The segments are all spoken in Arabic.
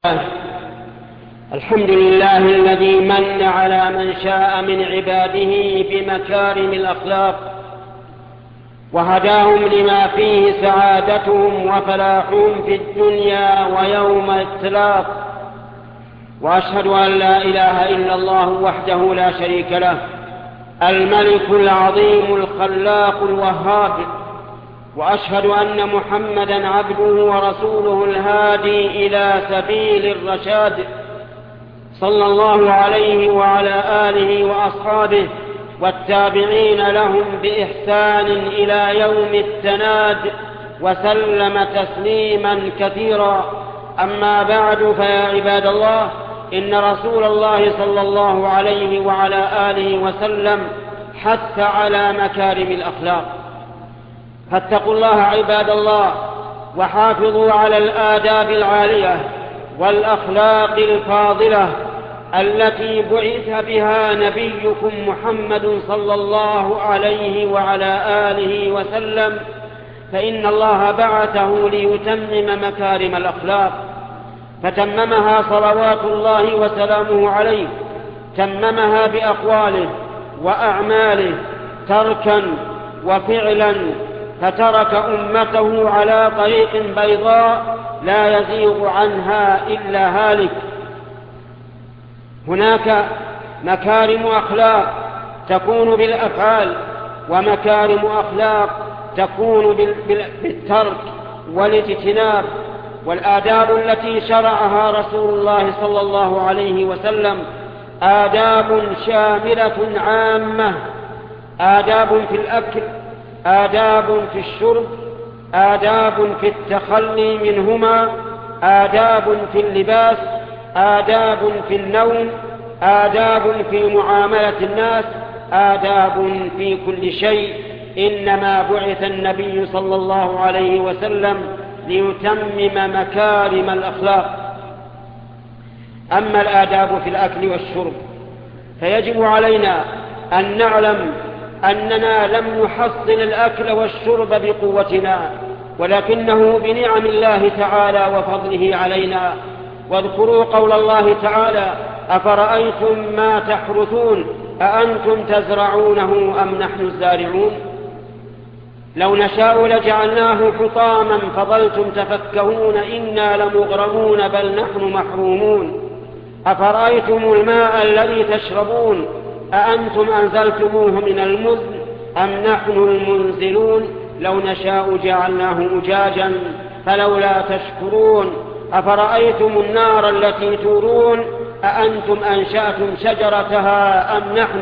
الحمد لله الذي من على من شاء من عباده بمكارم الأخلاق وهداهم لما فيه سعادتهم وفلاحهم في الدنيا ويوم التلاق، وأشهد أن لا إله إلا الله وحده لا شريك له الملك العظيم الخلاق الوهاب، وأشهد أن محمدًا عبده ورسوله الهادي إلى سبيل الرشاد، صلى الله عليه وعلى آله وأصحابه والتابعين لهم بإحسان إلى يوم التناد، وسلم تسليمًا كثيرا. أما بعد، فيا عباد الله، إن رسول الله صلى الله عليه وعلى آله وسلم حث على مكارم الأخلاق، فاتقوا الله عباد الله وحافظوا على الآداب العالية والأخلاق الفاضلة التي بعث بها نبيكم محمد صلى الله عليه وعلى آله وسلم، فإن الله بعثه ليتمم مكارم الأخلاق، فتممها صلوات الله وسلامه عليه، تممها بأقواله وأعماله تركا وفعلا، فترك أمته على طريق بيضاء لا يزيغ عنها إلا هالك. هناك مكارم أخلاق تكون بالأفعال، ومكارم أخلاق تكون بالترك والاجتناب. والآداب التي شرعها رسول الله صلى الله عليه وسلم آداب شاملة عامة: آداب في الأكل، آداب في الشرب، آداب في التخلي منهما، آداب في اللباس، آداب في النوم، آداب في معاملة الناس، آداب في كل شيء. إنما بعث النبي صلى الله عليه وسلم ليتمم مكارم الأخلاق. أما الآداب في الأكل والشرب فيجب علينا أن نعلم أننا لم نحصل الأكل والشرب بقوتنا، ولكنه بنعم الله تعالى وفضله علينا. واذكروا قول الله تعالى: أفرأيتم ما تحرثون أأنتم تزرعونه أم نحن الزارعون؟ لو نشاء لجعلناه حطاما فظلتم تفكهون إنا لمغرمون بل نحن محرومون. أفرأيتم الماء الذي تشربون أأنتم أنزلتموه من المزن أم نحن المنزلون؟ لو نشاء جعلناه أجاجا فلولا تشكرون. أفرأيتم النار التي تورون أأنتم أنشأتم شجرتها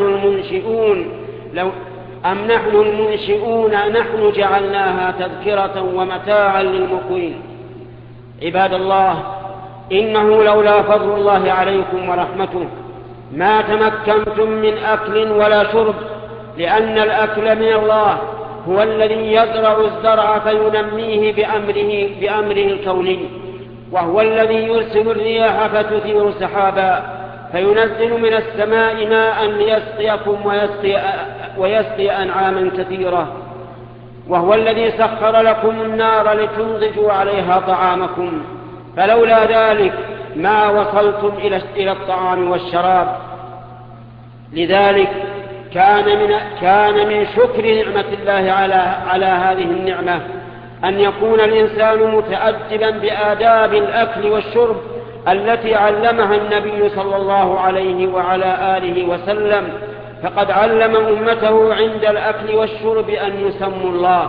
أم نحن المنشئون نحن جعلناها تذكرة ومتاعا للمقوين. عباد الله، إنه لولا فضل الله عليكم ورحمته ما تمكنتم من أكل ولا شرب، لأن الأكل من الله هو الذي يزرع الزرع فينميه بأمره الكوني، وهو الذي يرسل الرياح فتثير سحابا فينزل من السماء ماء ليسقيكم ويسقي أنعاما كثيرة، وهو الذي سخر لكم النار لتنضجوا عليها طعامكم، فلولا ذلك ما وصلتم إلى الطعام والشراب. لذلك كان من شكر نعمة الله على هذه النعمة أن يكون الإنسان متأدبا بآداب الأكل والشرب التي علمها النبي صلى الله عليه وعلى آله وسلم، فقد علم أمته عند الأكل والشرب أن يسموا الله.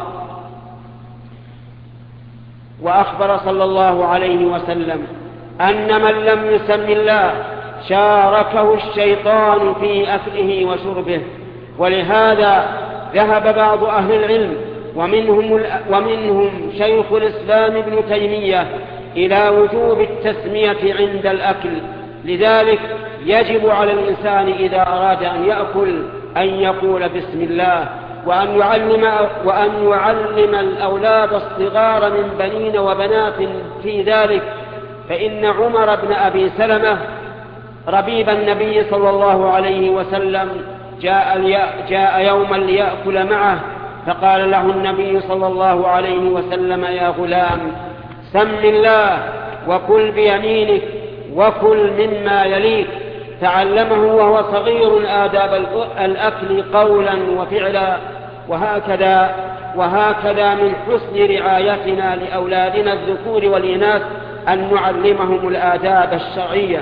وأخبر صلى الله عليه وسلم أن من لم يسم الله شاركه الشيطان في أكله وشربه. ولهذا ذهب بعض أهل العلم ومنهم شيخ الإسلام ابن تيمية إلى وجوب التسمية عند الأكل. لذلك يجب على الإنسان إذا أراد أن يأكل أن يقول بسم الله، وأن يعلم الأولاد الصغار من بنين وبنات في ذلك. فإن عمر بن أبي سلمة ربيب النبي صلى الله عليه وسلم جاء يوما ليأكل معه، فقال له النبي صلى الله عليه وسلم: يا غلام، سم الله وكل بيمينك وكل مما يليك. تعلمه وهو صغير آداب الأكل قولا وفعلا. وهكذا من حسن رعايتنا لأولادنا الذكور والإناث أن نعلمهم الآداب الشرعية.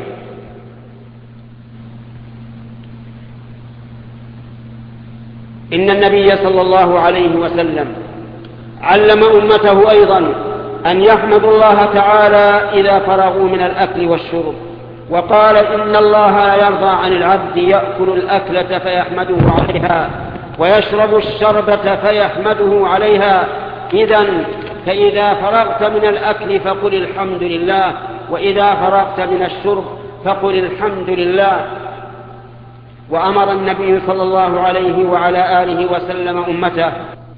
إن النبي صلى الله عليه وسلم علم أمته أيضا أن يحمدوا الله تعالى إذا فرغوا من الأكل والشرب، وقال: إن الله لا يرضى عن العبد يأكل الأكلة فيحمده عليها ويشرب الشربة فيحمده عليها. إذن فإذا فرغت من الأكل فقل الحمد لله، وإذا فرغت من الشرب فقل الحمد لله. وأمر النبي صلى الله عليه وعلى آله وسلم أمته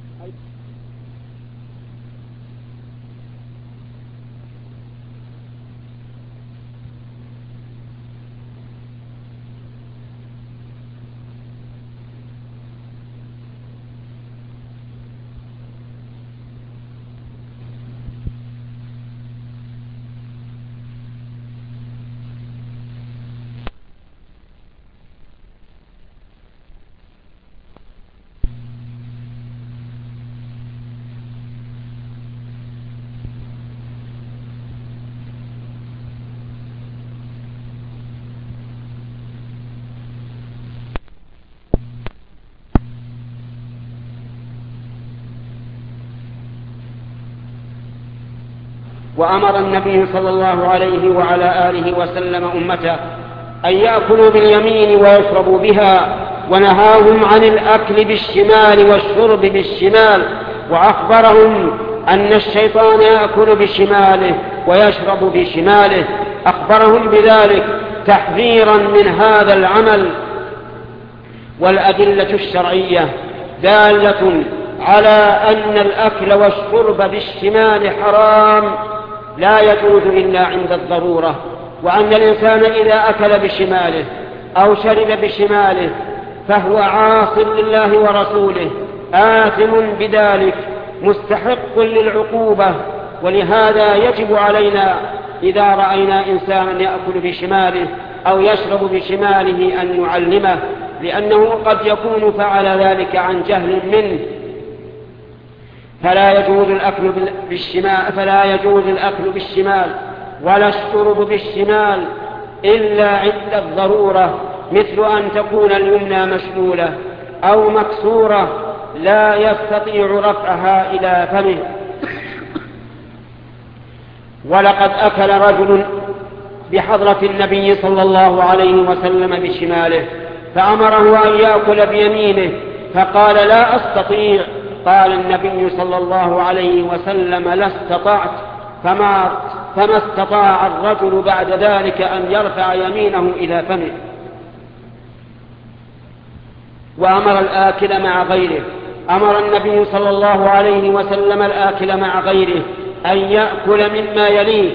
وأمر النبي صلى الله عليه وعلى آله وسلم أمته أن يأكلوا باليمين ويشربوا بها، ونهاهم عن الأكل بالشمال والشرب بالشمال، وأخبرهم أن الشيطان يأكل بشماله ويشرب بشماله. أخبرهم بذلك تحذيرا من هذا العمل. والأدلة الشرعية دالة على أن الأكل والشرب بالشمال حرام لا يجوز إلا عند الضرورة، وأن الإنسان إذا أكل بشماله أو شرب بشماله فهو عاص لله ورسوله، آثم بذلك، مستحق للعقوبة. ولهذا يجب علينا إذا رأينا إنسانا يأكل بشماله أو يشرب بشماله أن نعلمه، لأنه قد يكون فعل ذلك عن جهل منه. فلا يجوز الأكل بالشمال ولا الشرب بالشمال إلا عند الضرورة، مثل أن تكون اليمنى مشلولة أو مكسورة لا يستطيع رفعها إلى فمه. ولقد أكل رجل بحضرة النبي صلى الله عليه وسلم بشماله فأمره أن يأكل بيمينه فقال: لا أستطيع. قال النبي صلى الله عليه وسلم: لا استطعت. فما استطاع الرجل بعد ذلك أن يرفع يمينه إلى فمه. وأمر الآكل مع غيره. أمر النبي صلى الله عليه وسلم الآكل مع غيره أن يأكل مما يليه،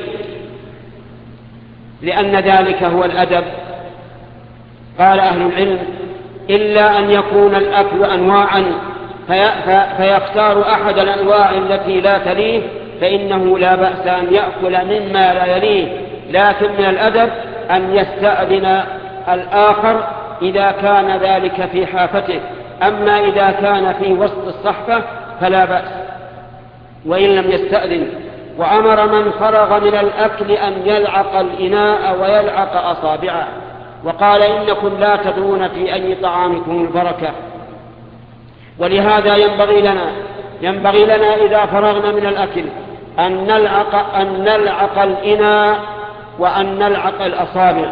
لأن ذلك هو الأدب. قال أهل العلم: إلا أن يكون الأكل أنواعا فيختار أحد الأنواع التي لا تليه فإنه لا بأس أن يأكل مما لا يليه، لكن من الأدب أن يستأذن الآخر إذا كان ذلك في حافته. أما إذا كان في وسط الصحفة فلا بأس وإن لم يستأذن. وأمر من فرغ من الأكل أن يلعق الإناء ويلعق أصابعه، وقال: إنكم لا تدرون في أي طعامكم البركة. ولهذا ينبغي لنا إذا فرغنا من الأكل أن نلعق الإناء وأن نلعق الأصابع.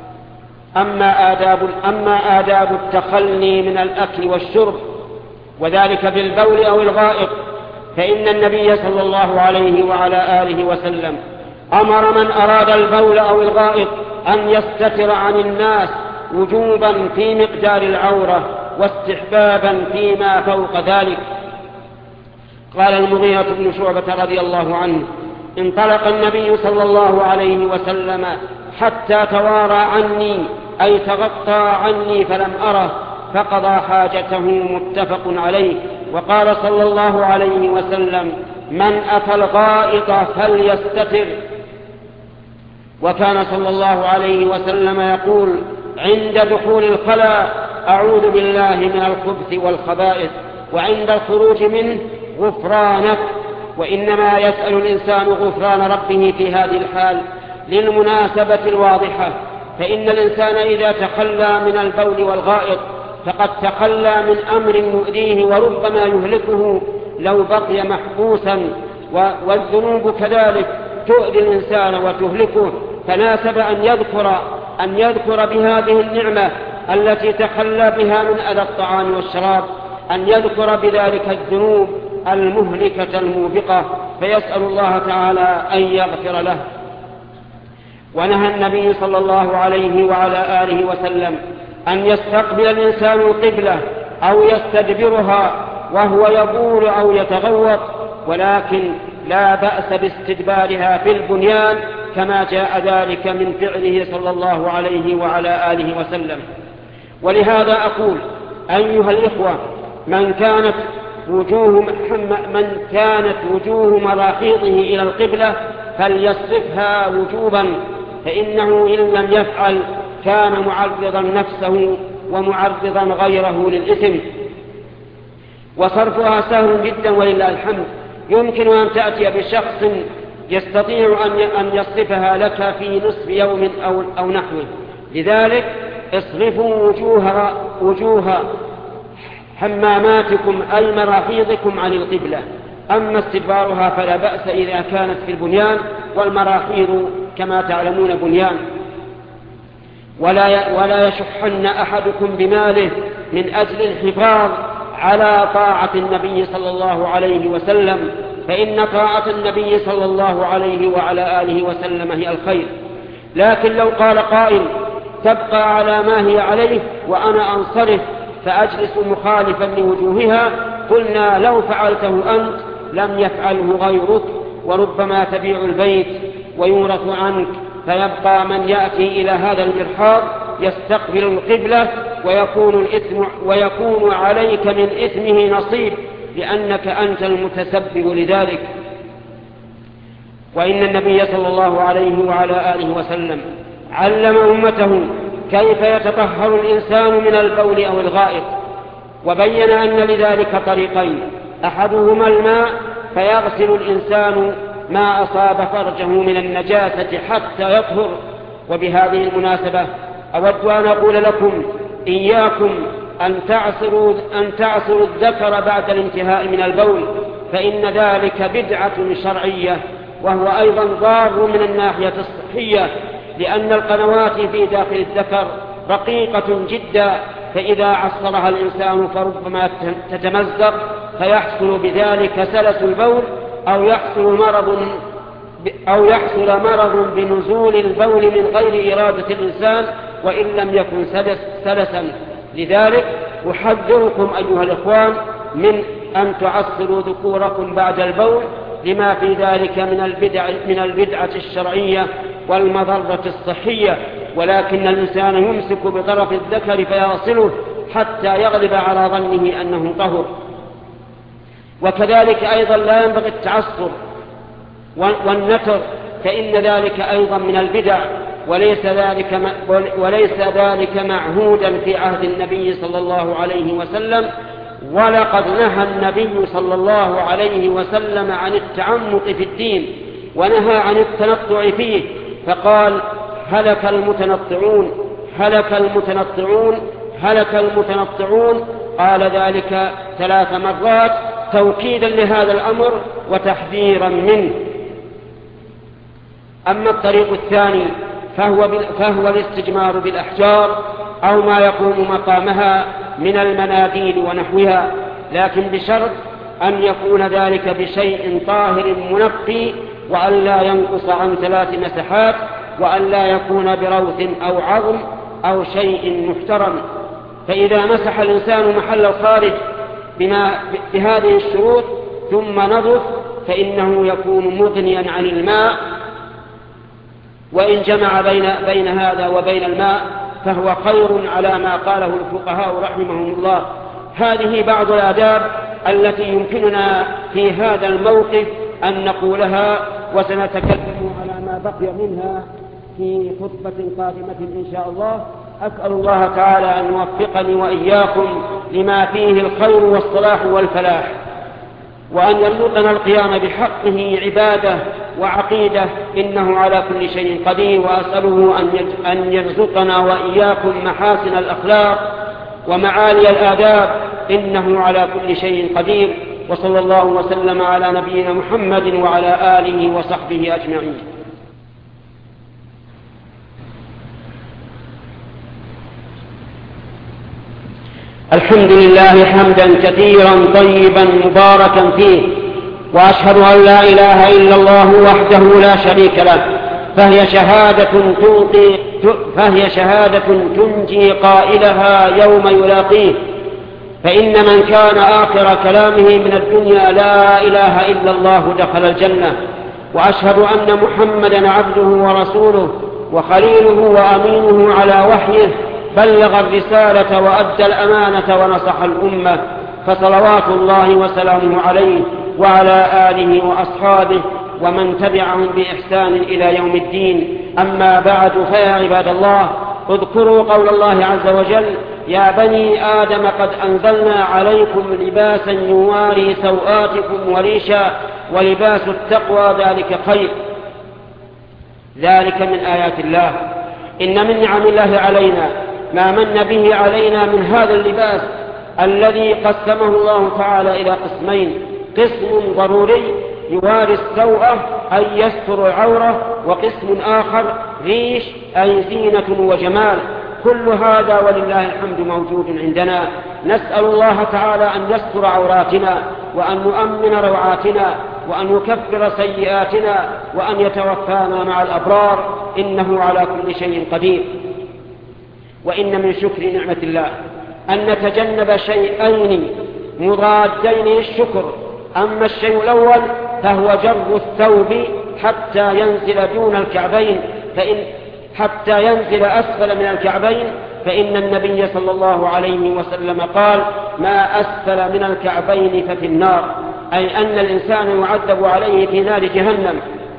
أما آداب التخلي من الأكل والشرب وذلك بالبول أو الغائط، فإن النبي صلى الله عليه وعلى آله وسلم أمر من أراد البول أو الغائط أن يستتر عن الناس وجوبا في مقدار العورة واستحبابا فيما فوق ذلك. قال المغيرة بن شعبة رضي الله عنه: انطلق النبي صلى الله عليه وسلم حتى توارى عني، أي تغطى عني فلم أره، فقضى حاجته، متفق عليه. وقال صلى الله عليه وسلم: من أتى الغائط فليستتر. وكان صلى الله عليه وسلم يقول عند دخول الخلاء: أعوذ بالله من الخبث والخبائث، وعند الخروج منه: غفرانك. وإنما يسأل الإنسان غفران ربه في هذه الحال للمناسبة الواضحة، فإن الإنسان إذا تخلى من البول والغائط فقد تخلى من أمر يؤذيه وربما يهلكه لو بقي محبوسا، والذنوب كذلك تؤذي الإنسان وتهلكه، فناسب أن يذكر بهذه النعمة التي تخلى بها من أذى الطعام والشراب، أن يذكر بذلك الذنوب المهلكة الموبقة، فيسأل الله تعالى أن يغفر له. ونهى النبي صلى الله عليه وعلى آله وسلم أن يستقبل الإنسان القبلة أو يستدبرها وهو يبول أو يتغوط، ولكن لا بأس باستدبارها في البنيان كما جاء ذلك من فعله صلى الله عليه وعلى آله وسلم. ولهذا أقول أيها الإخوة: من كانت وجوه مراحيضه إلى القبلة فليصرفها وجوبا، فإنه إن لم يفعل كان معرضا نفسه ومعرضا غيره للإثم. وصرفها سهل جدا ولله الحمد، يمكن أن تأتي بشخص يستطيع أن يصرفها لك في نصف يوم أو نحوه. لذلك اصرفوا وجوه حماماتكم أي مراحيضكم عن القبلة. أما استدبارها فلا بأس إذا كانت في البنيان، والمراحيض كما تعلمون بنيان. ولا يشحن أحدكم بماله من أجل الحفاظ على طاعة النبي صلى الله عليه وسلم، فإن طاعة النبي صلى الله عليه وعلى آله وسلم هي الخير. لكن لو قال قائل: تبقى على ما هي عليه وأنا أنصرف فأجلس مخالفا لوجوهها، قلنا: لو فعلته أنت لم يفعله غيرك، وربما تبيع البيت ويورث عنك، فيبقى من يأتي إلى هذا المرحاض يستقبل القبلة ويكون عليك من إثمه نصيب، لأنك أنت المتسبب لذلك. وإن النبي صلى الله عليه وعلى آله وسلم علم أمته كيف يتطهر الإنسان من البول أو الغائط، وبين أن لذلك طريقين: أحدهما الماء، فيغسل الإنسان ما أصاب فرجه من النجاسة حتى يطهر. وبهذه المناسبة أود أن أقول لكم: إياكم أن تعصروا الذكر بعد الانتهاء من البول، فإن ذلك بدعة شرعية، وهو أيضا ضار من الناحية الصحية، لأن القنوات في داخل الذكر رقيقة جدا، فإذا عصرها الإنسان فربما تتمزق فيحصل بذلك سلس البول، أو يحصل مرض بنزول البول من غير إرادة الإنسان وإن لم يكن سلسا. لذلك أحذركم أيها الإخوان من أن تعصروا ذكوركم بعد البول، لما في ذلك من البدعة الشرعية والمضرة الصحية، ولكن الإنسان يمسك بطرف الذكر فيغسله حتى يغلب على ظنه أنه طهر. وكذلك أيضا لا ينبغي التعصر والنتر، فإن ذلك أيضا من البدع، وليس ذلك معهودا في عهد النبي صلى الله عليه وسلم. ولقد نهى النبي صلى الله عليه وسلم عن التعمق في الدين، ونهى عن التنطع فيه، فقال: هلك المتنطعون، هلك المتنطعون، هلك المتنطعون. قال ذلك 3 مرات توكيدا لهذا الأمر وتحذيرا منه. أما الطريق الثاني فهو الاستجمار بالأحجار أو ما يقوم مقامها من المناديل ونحوها، لكن بشرط أن يكون ذلك بشيء طاهر منقي، وأن لا ينقص عن 3 مسحات، وأن لا يكون بروث أو عظم أو شيء محترم. فإذا مسح الإنسان محل الخارج بهذه الشروط ثم نظف فإنه يكون مغنيا عن الماء، وإن جمع بين هذا وبين الماء فهو خير على ما قاله الفقهاء رحمهم الله. هذه بعض الآداب التي يمكننا في هذا الموقف أن نقولها، وسنتكلم على ما بقي منها في خطبة قادمة إن شاء الله. أسأل الله تعالى أن يوفقني وإياكم لما فيه الخير والصلاح والفلاح، وأن يرزقنا القيام بحقه عبادة وعقيدة، إنه على كل شيء قدير. وأسأله أن يرزقنا وإياكم محاسن الأخلاق ومعالي الآداب، إنه على كل شيء قدير. وصلى الله وسلم على نبينا محمد وعلى آله وصحبه أجمعين. الحمد لله حمدا كثيرا طيبا مباركا فيه، وأشهد أن لا إله إلا الله وحده لا شريك له، فهي شهادة تنجي قائلها يوم يلاقيه. فإن من كان آخر كلامه من الدنيا لا إله إلا الله دخل الجنة. وأشهد أن محمدا عبده ورسوله وخليله وأمينه على وحيه، بلغ الرسالة وأدى الأمانة ونصح الأمة، فصلوات الله وسلامه عليه وعلى آله وأصحابه ومن تبعهم بإحسان إلى يوم الدين. أما بعد، فيا عباد الله، اذكروا قول الله عز وجل: يا بني آدم قد أنزلنا عليكم لباسا يواري سوآتكم وريشا ولباس التقوى ذلك خير. ذلك من آيات الله. إن من نعم الله علينا ما من به علينا من هذا اللباس الذي قسمه الله تعالى إلى قسمين: قسم ضروري يواري السوءة أي يستر العورة، وقسم آخر ريش أي زينة وجمال. كل هذا ولله الحمد موجود عندنا. نسأل الله تعالى أن يستر عوراتنا، وأن يؤمن روعاتنا، وأن يكفر سيئاتنا، وأن يتوفانا مع الأبرار، إنه على كل شيء قدير. وإن من شكر نعمة الله أن نتجنب شيئين مضادين للشكر. أما الشيء الأول فهو جر الثوب حتى ينزل دون الكعبين، حتى ينزل أسفل من الكعبين، فإن النبي صلى الله عليه وسلم قال: ما أسفل من الكعبين ففي النار، أي أن الإنسان يعذب عليه في نار جهنم.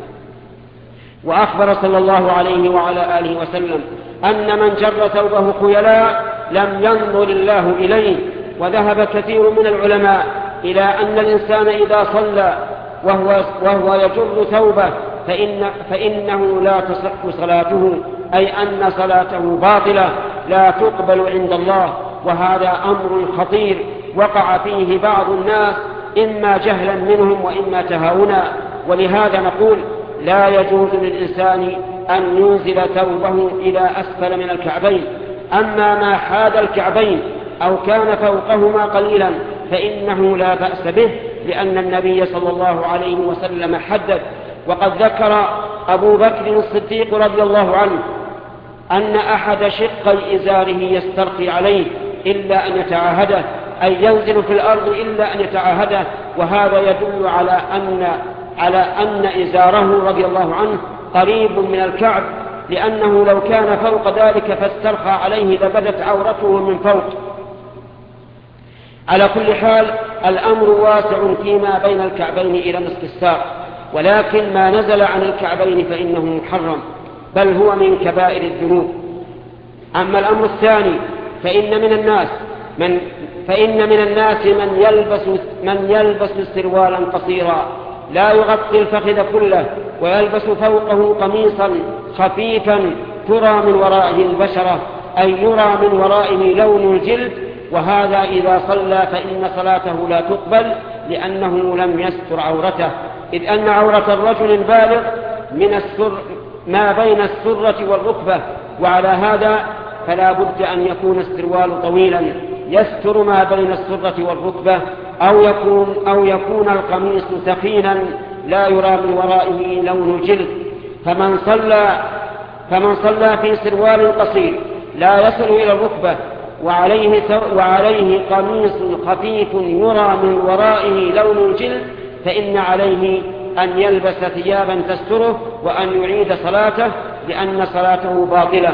وأخبر صلى الله عليه وعلى آله وسلم أن من جر ثوبه خيلاء لم ينظر الله إليه. وذهب كثير من العلماء إلى أن الإنسان إذا صلى وهو يجر ثوبه فإنه لا تصح صلاته، أي أن صلاته باطلة لا تقبل عند الله. وهذا أمر خطير وقع فيه بعض الناس، إما جهلا منهم وإما تهاونا. ولهذا نقول: لا يجوز للإنسان أن ينزل ثوبه إلى أسفل من الكعبين. أما ما حاد الكعبين أو كان فوقهما قليلا فإنه لا بأس به، لأن النبي صلى الله عليه وسلم حدد. وقد ذكر أبو بكر الصديق رضي الله عنه أن أحد شقي إزاره يسترخي عليه إلا أن يتعاهده، أي ينزل في الأرض إلا أن يتعاهده. وهذا يدل على أن إزاره رضي الله عنه قريب من الكعب، لأنه لو كان فوق ذلك فاسترخى عليه لبدت عورته من فوق. على كل حال، الأمر واسع فيما بين الكعبين إلى نصف الساق، ولكن ما نزل عن الكعبين فإنه محرم، بل هو من كبائر الذنوب. أما الأمر الثاني فإن من الناس من يلبس سروالا قصيرا لا يغطي الفخذ كله، ويلبس فوقه قميصا خفيفا ترى من ورائه البشرة، أي يرى من ورائه لون الجلد. وهذا إذا صلى فإن صلاته لا تقبل، لأنه لم يستر عورته، إذ أن عورة الرجل البالغ ما بين السرة والركبة. وعلى هذا فلا بد أن يكون السروال طويلا يستر ما بين السرة والركبة، أو يكون القميص ثخينا لا يرى من ورائه لون الجلد. فمن صلى في سروال قصير لا يصل إلى الركبة وعليه قميص خفيف يرى من ورائه لون الجلد، فإن عليه أن يلبس ثيابا تستره وأن يعيد صلاته، لأن صلاته باطلة.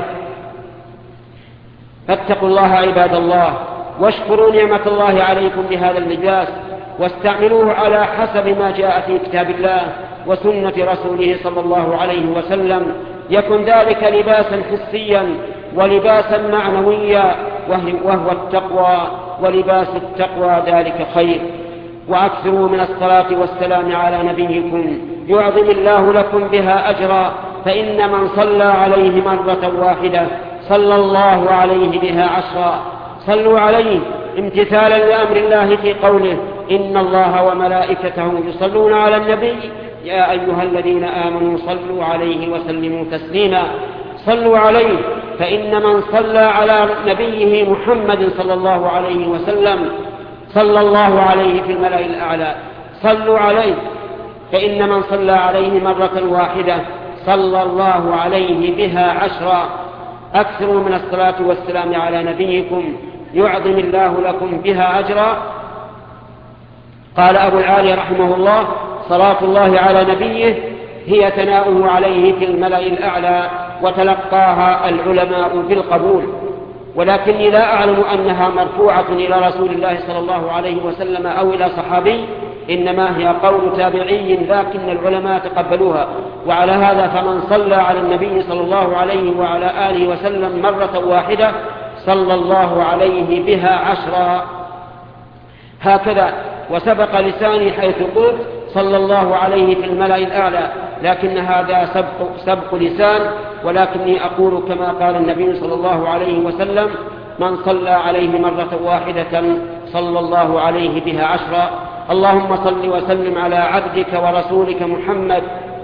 فاتقوا الله عباد الله، واشكروا نعمة الله عليكم بهذا اللباس، واستعملوه على حسب ما جاء في كتاب الله وسنة رسوله صلى الله عليه وسلم، يكن ذلك لباسا حسيا ولباسا معنويا وهو التقوى، ولباس التقوى ذلك خير. وأكثروا من الصلاة والسلام على نبيكم يعظم الله لكم بها أجرا، فإن من صلى عليه مرة واحدة صلى الله عليه بها 10. صلوا عليه امتثالا لأمر الله في قوله إن الله وملائكته يصلون على النبي يا أيها الذين آمنوا صلوا عليه وسلموا تسليما. صلوا عليه، فإن من صلى على نبيه محمد صلى الله عليه وسلم صلى الله عليه في الملأ الأعلى. صلوا عليه، فإن من صلى عليه مرة واحدة صلى الله عليه بها 10. أكثروا من الصلاة والسلام على نبيكم يعظم الله لكم بها أجرا. قال أبو العالي رحمه الله صلاة الله على نبيه هي ثناؤه عليه في الملأ الأعلى، وتلقاها العلماء بالقبول، ولكني لا أعلم أنها مرفوعة إلى رسول الله صلى الله عليه وسلم أو إلى صحابي، إنما هي قول تابعي لكن العلماء تقبلوها. وعلى هذا فمن صلى على النبي صلى الله عليه وعلى آله وسلم مرة واحدة صلى الله عليه بها 10. هكذا وسبق لساني حيث قلت صلى الله عليه في الملأ الأعلى، لكن هذا سبق لسان، ولكني أقول كما قال النبي صلى الله عليه وسلم من صلى عليه مرة واحدة صلى الله عليه بها 10. اللهم صل وسلم على عبدك ورسولك محمد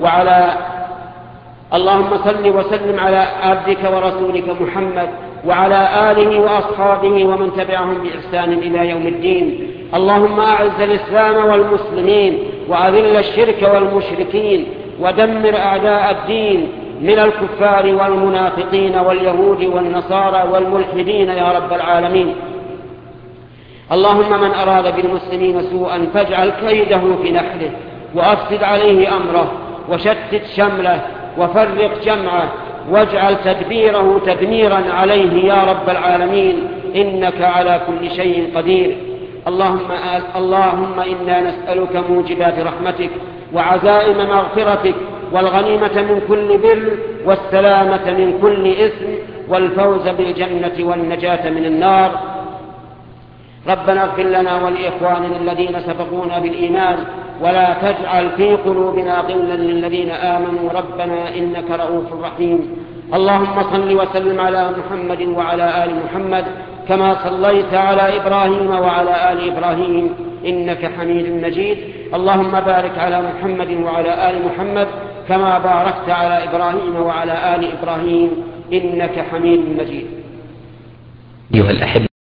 وعلى آله وأصحابه ومن تبعهم بإحسان إلى يوم الدين. اللهم أعز الإسلام والمسلمين وأذل الشرك والمشركين ودمر أعداء الدين من الكفار والمنافقين واليهود والنصارى والملحدين يا رب العالمين. اللهم من أراد بالمسلمين سوءا فاجعل كيده في نحره وأفسد عليه أمره وشتت شمله وفرق جمعه واجعل تدبيره تدميرا عليه يا رب العالمين، إنك على كل شيء قدير. اللهم إنا نسألك موجبات رحمتك وعزائم مغفرتك والغنيمة من كل بر والسلامة من كل إثم والفوز بالجنة والنجاة من النار. ربنا اغفر لنا ولإخواننا الذين سبقونا بالإيمان ولا تجعل في قلوبنا غلا للذين آمنوا ربنا إنك رؤوف رحيم. اللهم صل وسلم على محمد وعلى آل محمد كما صليت على إبراهيم وعلى آل إبراهيم إنك حميد مجيد. اللهم بارك على محمد وعلى آل محمد كما باركت على إبراهيم وعلى آل إبراهيم إنك حميد مجيد. أيها الأحبة